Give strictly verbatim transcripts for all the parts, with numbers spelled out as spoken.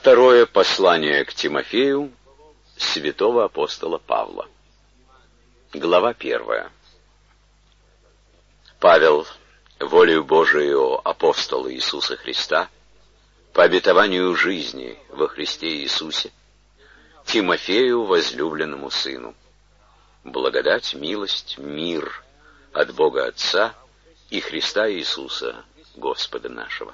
Второе послание к Тимофею святого апостола Павла. Глава первая. Павел, волею Божию апостола Иисуса Христа, по обетованию жизни во Христе Иисусе, Тимофею, возлюбленному сыну, благодать, милость, мир от Бога Отца и Христа Иисуса, Господа нашего.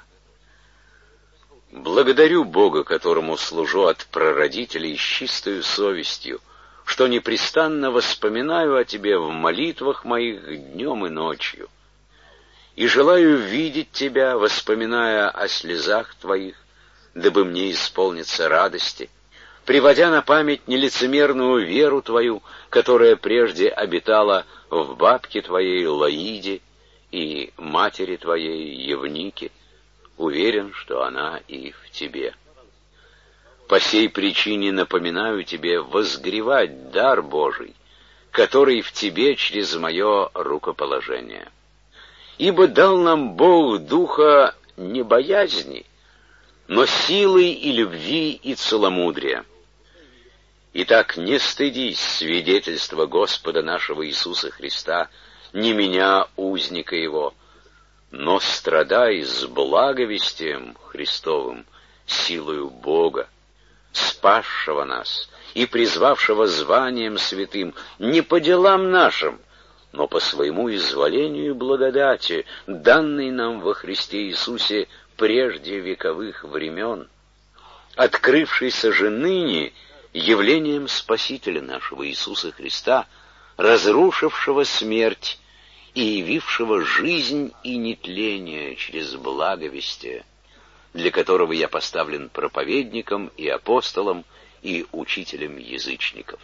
Благодарю Бога, которому служу от прародителей с чистою совестью, что непрестанно воспоминаю о Тебе в молитвах моих днем и ночью, и желаю видеть Тебя, воспоминая о слезах Твоих, дабы мне исполниться радости, приводя на память нелицемерную веру Твою, которая прежде обитала в бабке Твоей Лоиде и матери Твоей Евнике, уверен, что она и в Тебе. По сей причине напоминаю Тебе возгревать дар Божий, который в Тебе через мое рукоположение. Ибо дал нам Бог духа не боязни, но силы и любви и целомудрия. Итак, не стыдись свидетельства Господа нашего Иисуса Христа, не меня, узника Его, но страдай с благовестием Христовым, силою Бога, спасшего нас и призвавшего званием святым, не по делам нашим, но по своему изволению и благодати, данной нам во Христе Иисусе прежде вековых времен, открывшейся же ныне явлением Спасителя нашего Иисуса Христа, разрушившего смерть и явившего жизнь и нетление через благовестие, для которого я поставлен проповедником и апостолом и учителем язычников.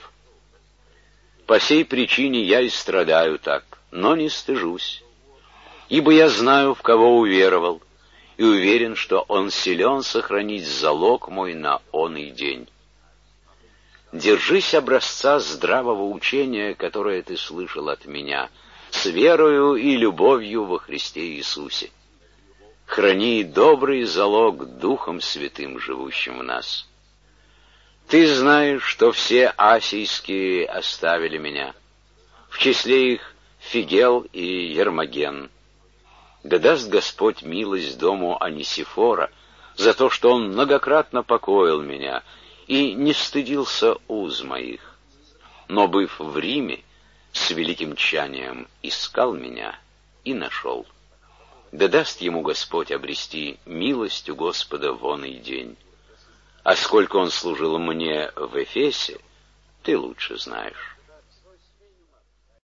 По сей причине я и страдаю так, но не стыжусь, ибо я знаю, в кого уверовал, и уверен, что Он силен сохранить залог мой на оный день. Держись образца здравого учения, которое ты слышал от меня, с верою и любовью во Христе Иисусе. Храни добрый залог Духом Святым, живущим в нас. Ты знаешь, что все асийские оставили меня, в числе их Фигел и Ермоген. Да даст Господь милость дому Онисифора за то, что он многократно покоил меня и не стыдился уз моих, но, быв в Риме, с великим тщанием искал меня и нашел. Да даст ему Господь обрести милость у Господа в оный день. А сколько он служил мне в Эфесе, ты лучше знаешь.